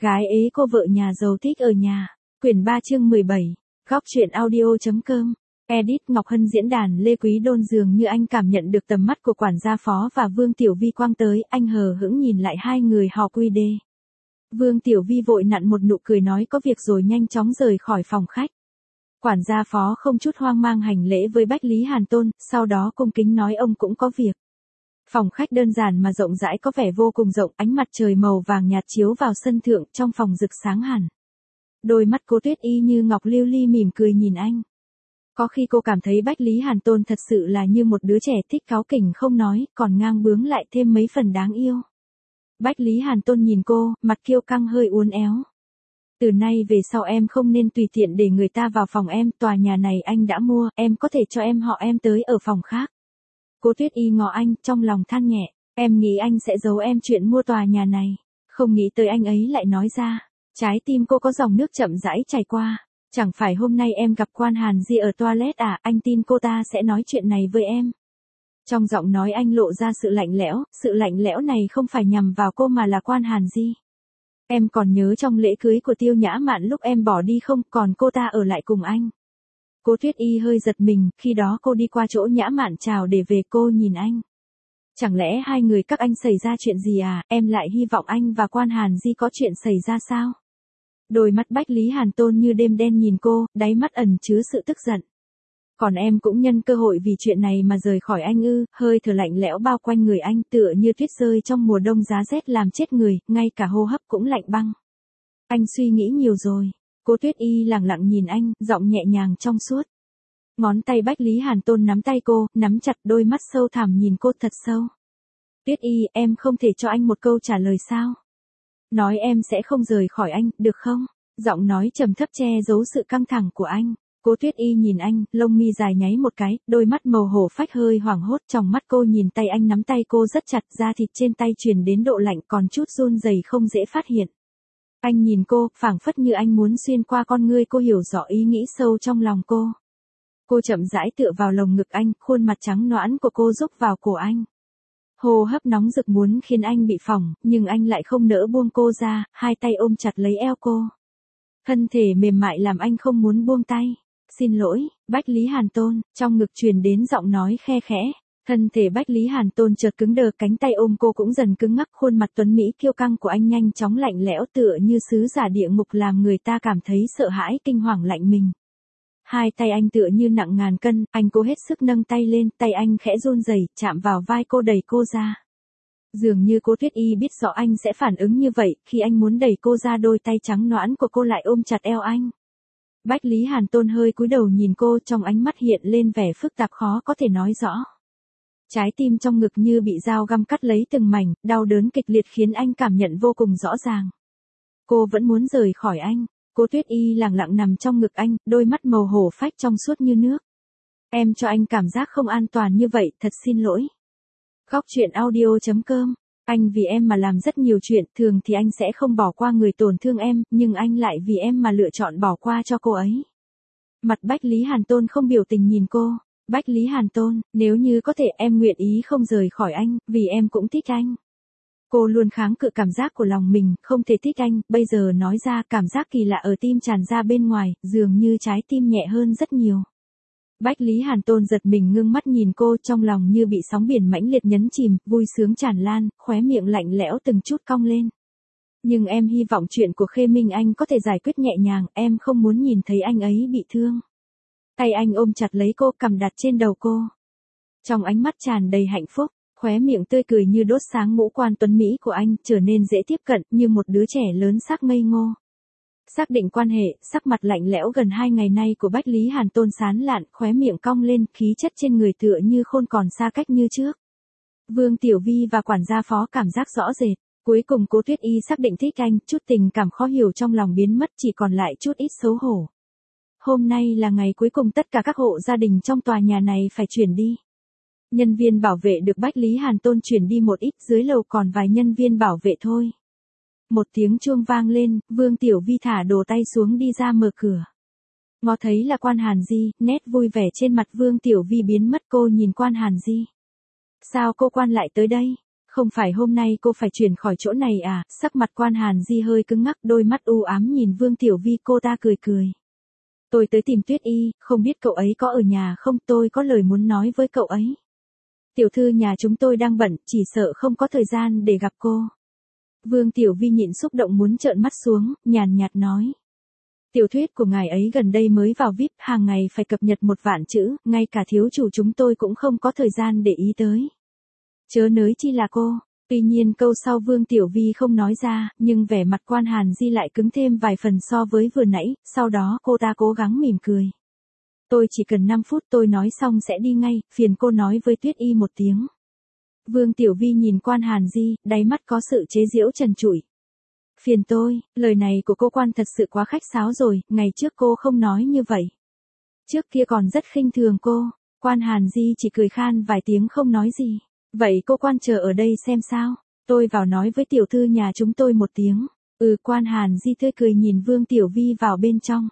Gái ế cô vợ nhà giàu thích ở nhà. Quyển 3 chương 17. Góc truyện audio.com. Edit Ngọc Hân diễn đàn Lê Quý Đôn dường như anh cảm nhận được tầm mắt của quản gia phó và Vương Tiểu Vi quang tới, anh hờ hững nhìn lại hai người họ quy đê. Vương Tiểu Vi vội nặn một nụ cười nói có việc rồi nhanh chóng rời khỏi phòng khách. Quản gia phó không chút hoang mang hành lễ với Bách Lý Hàn Tôn, sau đó cung kính nói ông cũng có việc. Phòng khách đơn giản mà rộng rãi có vẻ vô cùng rộng, ánh mặt trời màu vàng nhạt chiếu vào sân thượng, trong phòng rực sáng hẳn. Đôi mắt Cố Tuyết Y như ngọc lưu ly mỉm cười nhìn anh. Có khi cô cảm thấy Bách Lý Hàn Tôn thật sự là như một đứa trẻ thích cáu kỉnh không nói, còn ngang bướng lại thêm mấy phần đáng yêu. Bách Lý Hàn Tôn nhìn cô, mặt kiêu căng hơi uốn éo. Từ nay về sau em không nên tùy tiện để người ta vào phòng em, tòa nhà này anh đã mua, em có thể cho em họ em tới ở phòng khác. Cố Tuyết Y ngó anh, trong lòng than nhẹ, em nghĩ anh sẽ giấu em chuyện mua tòa nhà này, không nghĩ tới anh ấy lại nói ra. Trái tim cô có dòng nước chậm rãi chảy qua, chẳng phải hôm nay em gặp Quan Hàn Di ở toilet à, anh tin cô ta sẽ nói chuyện này với em. Trong giọng nói anh lộ ra sự lạnh lẽo này không phải nhằm vào cô mà là Quan Hàn Di. Em còn nhớ trong lễ cưới của Tiêu Nhã Mạn lúc em bỏ đi không, còn cô ta ở lại cùng anh. Cố Tuyết Y hơi giật mình, khi đó cô đi qua chỗ Nhã Mạn chào để về, cô nhìn anh. Chẳng lẽ hai người các anh xảy ra chuyện gì à, em lại hy vọng anh và Quan Hàn Di có chuyện xảy ra sao? Đôi mắt Bách Lý Hàn Tôn như đêm đen nhìn cô, đáy mắt ẩn chứa sự tức giận. Còn em cũng nhân cơ hội vì chuyện này mà rời khỏi anh ư? Hơi thở lạnh lẽo bao quanh người anh tựa như tuyết rơi trong mùa đông giá rét làm chết người, ngay cả hô hấp cũng lạnh băng. Anh suy nghĩ nhiều rồi. Cố Tuyết Y lặng lặng nhìn anh, giọng nhẹ nhàng trong suốt. Ngón tay Bách Lý Hàn Tôn nắm tay cô, nắm chặt, đôi mắt sâu thẳm nhìn cô thật sâu. Tuyết Y, em không thể cho anh một câu trả lời sao? Nói em sẽ không rời khỏi anh, được không? Giọng nói trầm thấp che giấu sự căng thẳng của anh. Cố Tuyết Y nhìn anh, lông mi dài nháy một cái, đôi mắt màu hổ phách hơi hoảng hốt, trong mắt cô nhìn tay anh nắm tay cô rất chặt, da thịt trên tay truyền đến độ lạnh còn chút run rẩy không dễ phát hiện. Anh nhìn cô, phảng phất như anh muốn xuyên qua con ngươi cô, hiểu rõ ý nghĩ sâu trong lòng cô. Cô chậm rãi tựa vào lồng ngực anh, khuôn mặt trắng nõn của cô rúc vào cổ anh. Hô hấp nóng rực muốn khiến anh bị phỏng, nhưng anh lại không nỡ buông cô ra, hai tay ôm chặt lấy eo cô. Thân thể mềm mại làm anh không muốn buông tay. Xin lỗi, Bách Lý Hàn Tôn, trong ngực truyền đến giọng nói khe khẽ. Thân thể Bách Lý Hàn Tôn chợt cứng đờ, cánh tay ôm cô cũng dần cứng ngắc, khuôn mặt tuấn mỹ kiêu căng của anh nhanh chóng lạnh lẽo tựa như sứ giả địa ngục làm người ta cảm thấy sợ hãi kinh hoàng lạnh mình. Hai tay anh tựa như nặng ngàn cân, anh cố hết sức nâng tay lên, tay anh khẽ run rẩy, chạm vào vai cô đẩy cô ra. Dường như Cố Tuyết Y biết rõ anh sẽ phản ứng như vậy, khi anh muốn đẩy cô ra đôi tay trắng nõn của cô lại ôm chặt eo anh. Bách Lý Hàn Tôn hơi cúi đầu nhìn cô, trong ánh mắt hiện lên vẻ phức tạp khó có thể nói rõ. Trái tim trong ngực như bị dao găm cắt lấy từng mảnh, đau đớn kịch liệt khiến anh cảm nhận vô cùng rõ ràng. Cô vẫn muốn rời khỏi anh. Cố Tuyết Y lặng lặng nằm trong ngực anh, đôi mắt màu hổ phách trong suốt như nước. Em cho anh cảm giác không an toàn như vậy, thật xin lỗi. Góc truyện audio.com. Anh vì em mà làm rất nhiều chuyện, thường thì anh sẽ không bỏ qua người tổn thương em, nhưng anh lại vì em mà lựa chọn bỏ qua cho cô ấy. Mặt Bách Lý Hàn Tôn không biểu tình nhìn cô. Bách Lý Hàn Tôn, nếu như có thể em nguyện ý không rời khỏi anh, vì em cũng thích anh. Cô luôn kháng cự cảm giác của lòng mình, không thể thích anh, bây giờ nói ra cảm giác kỳ lạ ở tim tràn ra bên ngoài, dường như trái tim nhẹ hơn rất nhiều. Bách Lý Hàn Tôn giật mình ngưng mắt nhìn cô, trong lòng như bị sóng biển mãnh liệt nhấn chìm, vui sướng tràn lan, khóe miệng lạnh lẽo từng chút cong lên. Nhưng em hy vọng chuyện của Khê Minh Anh có thể giải quyết nhẹ nhàng, em không muốn nhìn thấy anh ấy bị thương. Tay anh ôm chặt lấy cô, cằm đặt trên đầu cô. Trong ánh mắt tràn đầy hạnh phúc, khóe miệng tươi cười như đốt sáng ngũ quan tuấn mỹ của anh, trở nên dễ tiếp cận, như một đứa trẻ lớn sắc ngây ngô. Xác định quan hệ, sắc mặt lạnh lẽo gần 2 ngày nay của Bách Lý Hàn Tôn sán lạn, khóe miệng cong lên, khí chất trên người tựa như không còn xa cách như trước. Vương Tiểu Vi và quản gia phó cảm giác rõ rệt. Cuối cùng Cố Tuyết Y xác định thích anh, chút tình cảm khó hiểu trong lòng biến mất, chỉ còn lại chút ít xấu hổ. Hôm nay là ngày cuối cùng tất cả các hộ gia đình trong tòa nhà này phải chuyển đi. Nhân viên bảo vệ được Bách Lý Hàn Tôn chuyển đi một ít, dưới lầu còn vài nhân viên bảo vệ thôi. Một tiếng chuông vang lên, Vương Tiểu Vi thả đồ tay xuống đi ra mở cửa. Ngó thấy là Quan Hàn Di, nét vui vẻ trên mặt Vương Tiểu Vi biến mất, cô nhìn Quan Hàn Di. Sao cô Quan lại tới đây? Không phải hôm nay cô phải chuyển khỏi chỗ này à? Sắc mặt Quan Hàn Di hơi cứng ngắc, đôi mắt u ám nhìn Vương Tiểu Vi, cô ta cười cười. Tôi tới tìm Tuyết Y, không biết cậu ấy có ở nhà không, tôi có lời muốn nói với cậu ấy. Tiểu thư nhà chúng tôi đang bận, chỉ sợ không có thời gian để gặp cô. Vương Tiểu Vi nhịn xúc động muốn trợn mắt xuống, nhàn nhạt nói. Tiểu thuyết của ngài ấy gần đây mới vào VIP, hàng ngày phải cập nhật 1.000.000 chữ, ngay cả thiếu chủ chúng tôi cũng không có thời gian để ý tới. Chớ nới chi là cô. Tuy nhiên câu sau Vương Tiểu Vi không nói ra, nhưng vẻ mặt Quan Hàn Di lại cứng thêm vài phần so với vừa nãy, sau đó cô ta cố gắng mỉm cười. Tôi chỉ cần 5 phút, tôi nói xong sẽ đi ngay, phiền cô nói với Tuyết Y một tiếng. Vương Tiểu Vi nhìn Quan Hàn Di, đáy mắt có sự chế giễu trần trụi. Phiền tôi, lời này của cô Quan thật sự quá khách sáo rồi, ngày trước cô không nói như vậy. Trước kia còn rất khinh thường cô. Quan Hàn Di chỉ cười khan vài tiếng không nói gì. Vậy cô Quan chờ ở đây xem sao, tôi vào nói với tiểu thư nhà chúng tôi một tiếng. Quan Hàn Di tươi cười nhìn Vương Tiểu Vi vào bên trong.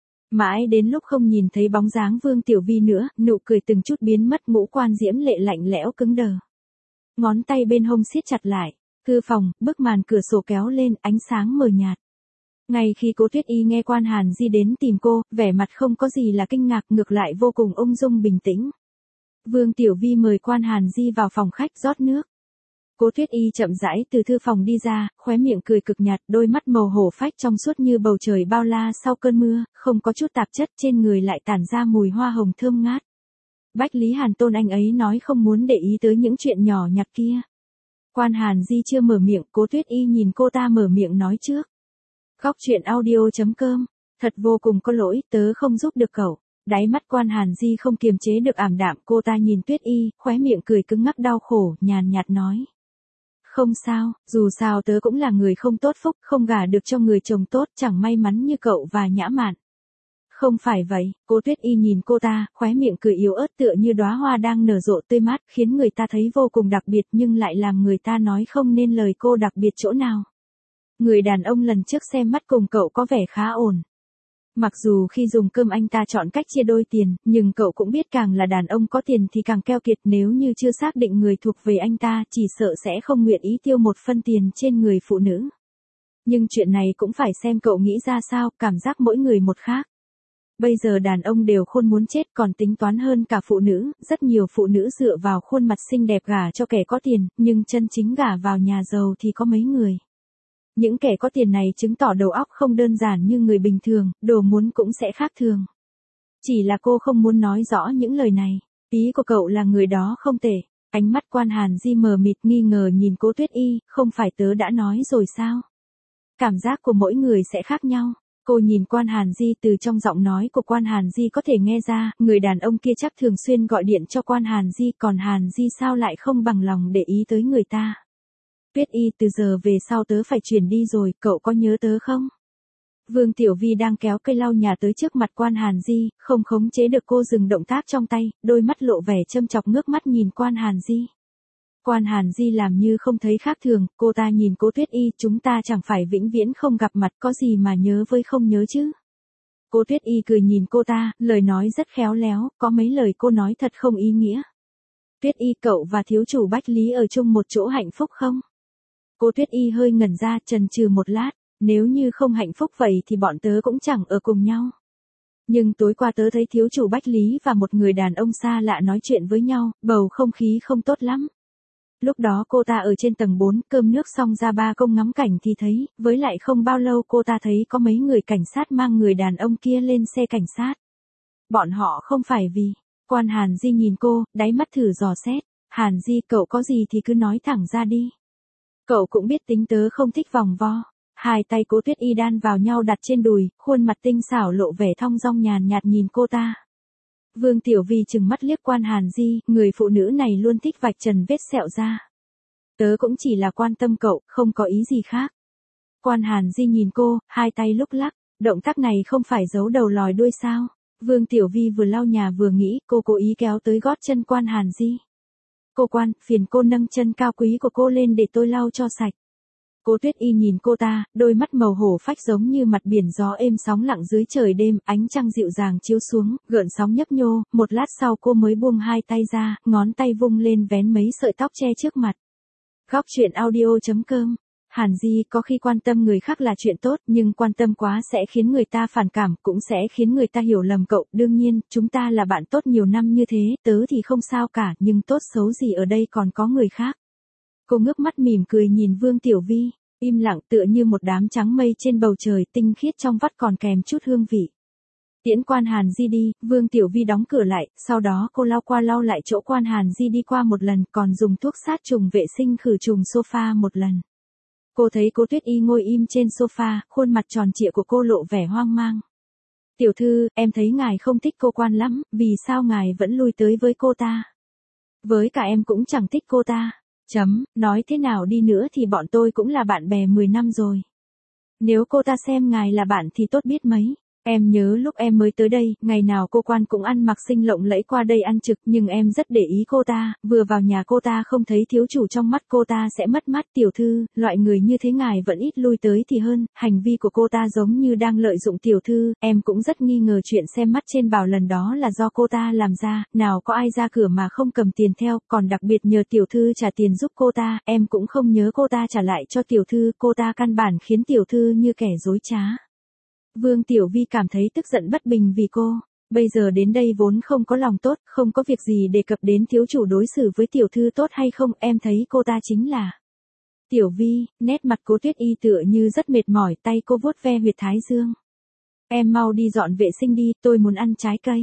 Mãi đến lúc không nhìn thấy bóng dáng Vương Tiểu Vi nữa, nụ cười từng chút biến mất, ngũ quan diễm lệ lạnh lẽo cứng đờ. Ngón tay bên hông siết chặt lại. Thư phòng, bức màn cửa sổ kéo lên, ánh sáng mờ nhạt. Ngay khi Cố Tuyết Y nghe Quan Hàn Di đến tìm cô, vẻ mặt không có gì là kinh ngạc, ngược lại vô cùng ung dung bình tĩnh. Vương Tiểu Vi mời Quan Hàn Di vào phòng khách rót nước. Cố Tuyết Y chậm rãi từ thư phòng đi ra, khóe miệng cười cực nhạt, đôi mắt màu hổ phách trong suốt như bầu trời bao la sau cơn mưa, không có chút tạp chất, trên người lại tản ra mùi hoa hồng thơm ngát. Bách Lý Hàn Tôn anh ấy nói không muốn để ý tới những chuyện nhỏ nhặt kia. Quan Hàn Di chưa mở miệng, Cố Tuyết Y nhìn cô ta mở miệng nói trước. Góc truyện audio.com, thật vô cùng có lỗi, tớ không giúp được cậu. Đáy mắt Quan Hàn Di không kiềm chế được ảm đạm, cô ta nhìn Tuyết Y, khóe miệng cười cứng ngắc đau khổ, nhàn nhạt nói. Không sao, dù sao tớ cũng là người không tốt phúc, không gả được cho người chồng tốt, chẳng may mắn như cậu và Nhã Mạn. Không phải vậy, cô Tuyết Y nhìn cô ta, khóe miệng cười yếu ớt tựa như đóa hoa đang nở rộ tươi mát, khiến người ta thấy vô cùng đặc biệt nhưng lại làm người ta nói không nên lời cô đặc biệt chỗ nào. Người đàn ông lần trước xem mắt cùng cậu có vẻ khá ổn. Mặc dù khi dùng cơm anh ta chọn cách chia đôi tiền, nhưng cậu cũng biết càng là đàn ông có tiền thì càng keo kiệt, nếu như chưa xác định người thuộc về anh ta, chỉ sợ sẽ không nguyện ý tiêu một phân tiền trên người phụ nữ. Nhưng chuyện này cũng phải xem cậu nghĩ ra sao, cảm giác mỗi người một khác. Bây giờ đàn ông đều khôn muốn chết còn tính toán hơn cả phụ nữ, rất nhiều phụ nữ dựa vào khuôn mặt xinh đẹp gả cho kẻ có tiền, nhưng chân chính gả vào nhà giàu thì có mấy người. Những kẻ có tiền này chứng tỏ đầu óc không đơn giản như người bình thường, đồ muốn cũng sẽ khác thường. Chỉ là cô không muốn nói rõ những lời này. Ý của cậu là người đó không tệ. Ánh mắt Quan Hàn Di mờ mịt nghi ngờ nhìn Cố Tuyết Y, không phải tớ đã nói rồi sao? Cảm giác của mỗi người sẽ khác nhau. Cô nhìn Quan Hàn Di, từ trong giọng nói của Quan Hàn Di có thể nghe ra, người đàn ông kia chắc thường xuyên gọi điện cho Quan Hàn Di, còn Hàn Di sao lại không bằng lòng để ý tới người ta. Tuyết Y, từ giờ về sau tớ phải chuyển đi rồi, cậu có nhớ tớ không? Vương Tiểu Vi đang kéo cây lau nhà tới trước mặt Quan Hàn Di, không khống chế được cô dừng động tác trong tay, đôi mắt lộ vẻ châm chọc ngước mắt nhìn Quan Hàn Di. Quan Hàn Di làm như không thấy khác thường, cô ta nhìn Cố Tuyết Y, chúng ta chẳng phải vĩnh viễn không gặp mặt, có gì mà nhớ với không nhớ chứ. Cố Tuyết Y cười nhìn cô ta, lời nói rất khéo léo, có mấy lời cô nói thật không ý nghĩa. Tuyết Y, cậu và thiếu chủ Bách Lý ở chung một chỗ hạnh phúc không? Cố Tuyết Y hơi ngẩn ra, chần chừ một lát, nếu như không hạnh phúc vậy thì bọn tớ cũng chẳng ở cùng nhau. Nhưng tối qua tớ thấy thiếu chủ Bách Lý và một người đàn ông xa lạ nói chuyện với nhau, bầu không khí không tốt lắm. Lúc đó cô ta ở trên tầng 4, cơm nước xong ra ba công ngắm cảnh thì thấy, với lại không bao lâu cô ta thấy có mấy người cảnh sát mang người đàn ông kia lên xe cảnh sát. Bọn họ không phải vì. Quan Hàn Di nhìn cô, đáy mắt thử dò xét. Hàn Di, cậu có gì thì cứ nói thẳng ra đi. Cậu cũng biết tính tớ không thích vòng vo. Hai tay Cố Tuyết Y đan vào nhau đặt trên đùi, khuôn mặt tinh xảo lộ vẻ thong dong nhàn nhạt nhìn cô ta. Vương Tiểu Vi chừng mắt liếc Quan Hàn Di, người phụ nữ này luôn thích vạch trần vết sẹo ra. Tớ cũng chỉ là quan tâm cậu, không có ý gì khác. Quan Hàn Di nhìn cô, hai tay lúc lắc, động tác này không phải giấu đầu lòi đuôi sao. Vương Tiểu Vi vừa lau nhà vừa nghĩ, cô cố ý kéo tới gót chân Quan Hàn Di. Cô Quan, phiền cô nâng chân cao quý của cô lên để tôi lau cho sạch. Cố Tuyết Y nhìn cô ta, đôi mắt màu hổ phách giống như mặt biển gió êm sóng lặng dưới trời đêm, ánh trăng dịu dàng chiếu xuống, gợn sóng nhấp nhô, một lát sau cô mới buông hai tay ra, ngón tay vung lên vén mấy sợi tóc che trước mặt. Góc chuyện audio.com. Hàn Di, có khi quan tâm người khác là chuyện tốt, nhưng quan tâm quá sẽ khiến người ta phản cảm, cũng sẽ khiến người ta hiểu lầm cậu. Đương nhiên, chúng ta là bạn tốt nhiều năm như thế, tớ thì không sao cả, nhưng tốt xấu gì ở đây còn có người khác. Cô ngước mắt mỉm cười nhìn Vương Tiểu Vi, im lặng tựa như một đám trắng mây trên bầu trời, tinh khiết trong vắt còn kèm chút hương vị. Tiễn Quan Hàn Di đi, Vương Tiểu Vi đóng cửa lại, sau đó cô lau qua lau lại chỗ Quan Hàn Di đi qua một lần, còn dùng thuốc sát trùng vệ sinh khử trùng sofa một lần. Cô thấy Cố Tuyết Y ngồi im trên sofa, khuôn mặt tròn trịa của cô lộ vẻ hoang mang. Tiểu thư, em thấy ngài không thích cô Quan lắm, vì sao ngài vẫn lui tới với cô ta? Với cả em cũng chẳng thích cô ta. Nói thế nào đi nữa thì bọn tôi cũng là bạn bè 10 năm rồi. Nếu cô ta xem ngài là bạn thì tốt biết mấy. Em nhớ lúc em mới tới đây, ngày nào cô Quan cũng ăn mặc xinh lộng lẫy qua đây ăn trực, nhưng em rất để ý cô ta, vừa vào nhà cô ta không thấy thiếu chủ trong mắt cô ta sẽ mất mát. Tiểu thư, loại người như thế ngài vẫn ít lui tới thì hơn, hành vi của cô ta giống như đang lợi dụng tiểu thư, em cũng rất nghi ngờ chuyện xem mắt trên bảo lần đó là do cô ta làm ra, nào có ai ra cửa mà không cầm tiền theo, còn đặc biệt nhờ tiểu thư trả tiền giúp cô ta, em cũng không nhớ cô ta trả lại cho tiểu thư, cô ta căn bản khiến tiểu thư như kẻ dối trá. Vương Tiểu Vi cảm thấy tức giận bất bình vì cô, bây giờ đến đây vốn không có lòng tốt, không có việc gì đề cập đến thiếu chủ đối xử với tiểu thư tốt hay không, em thấy cô ta chính là. Tiểu Vi, nét mặt Cố Tuyết Y tựa như rất mệt mỏi, tay cô vuốt ve huyệt thái dương. Em mau đi dọn vệ sinh đi, tôi muốn ăn trái cây.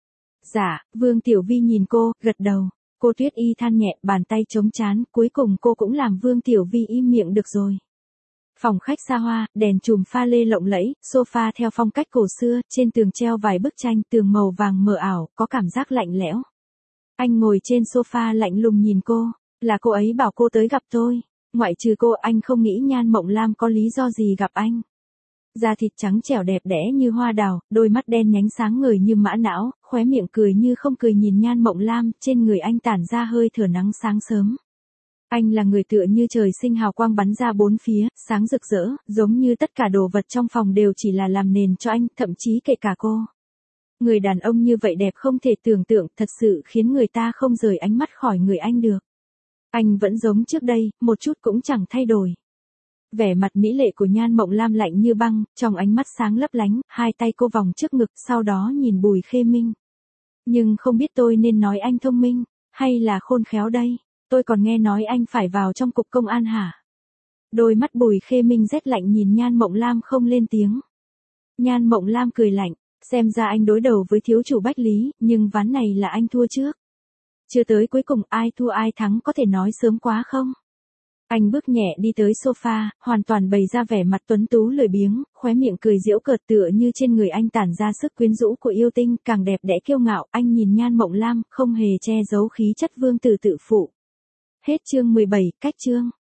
Dạ, Vương Tiểu Vi nhìn cô, gật đầu. Cô Tuyết Y than nhẹ, bàn tay chống trán, cuối cùng cô cũng làm Vương Tiểu Vi im miệng được rồi. Phòng khách xa hoa, đèn chùm pha lê lộng lẫy, sofa theo phong cách cổ xưa, trên tường treo vài bức tranh, tường màu vàng mờ ảo, có cảm giác lạnh lẽo. Anh ngồi trên sofa lạnh lùng nhìn cô, là cô ấy bảo cô tới gặp tôi. Ngoại trừ cô, anh không nghĩ Nhan Mộng Lam có lý do gì gặp anh. Da thịt trắng trẻo đẹp đẽ như hoa đào, đôi mắt đen nhánh sáng ngời như mã não, khóe miệng cười như không cười nhìn Nhan Mộng Lam, trên người anh tản ra hơi thở nắng sáng sớm. Anh là người tựa như trời sinh hào quang bắn ra bốn phía, sáng rực rỡ, giống như tất cả đồ vật trong phòng đều chỉ là làm nền cho anh, thậm chí kể cả cô. Người đàn ông như vậy đẹp không thể tưởng tượng, thật sự khiến người ta không rời ánh mắt khỏi người anh được. Anh vẫn giống trước đây, một chút cũng chẳng thay đổi. Vẻ mặt mỹ lệ của Nhan Mộng Lam lạnh như băng, trong ánh mắt sáng lấp lánh, hai tay cô vòng trước ngực, sau đó nhìn Bùi Khê Minh. Nhưng không biết tôi nên nói anh thông minh, hay là khôn khéo đây? Tôi còn nghe nói anh phải vào trong cục công an hả? Đôi mắt Bùi Khê Minh rét lạnh nhìn Nhan Mộng Lam không lên tiếng. Nhan Mộng Lam cười lạnh, xem ra anh đối đầu với thiếu chủ Bách Lý, nhưng ván này là anh thua trước. Chưa tới cuối cùng ai thua ai thắng có thể nói sớm quá không? Anh bước nhẹ đi tới sofa, hoàn toàn bày ra vẻ mặt tuấn tú lười biếng, khóe miệng cười giễu cợt tựa như trên người anh tản ra sức quyến rũ của yêu tinh, càng đẹp đẽ kiêu ngạo, anh nhìn Nhan Mộng Lam, không hề che giấu khí chất vương tử tự phụ. Hết chương 17, cách chương.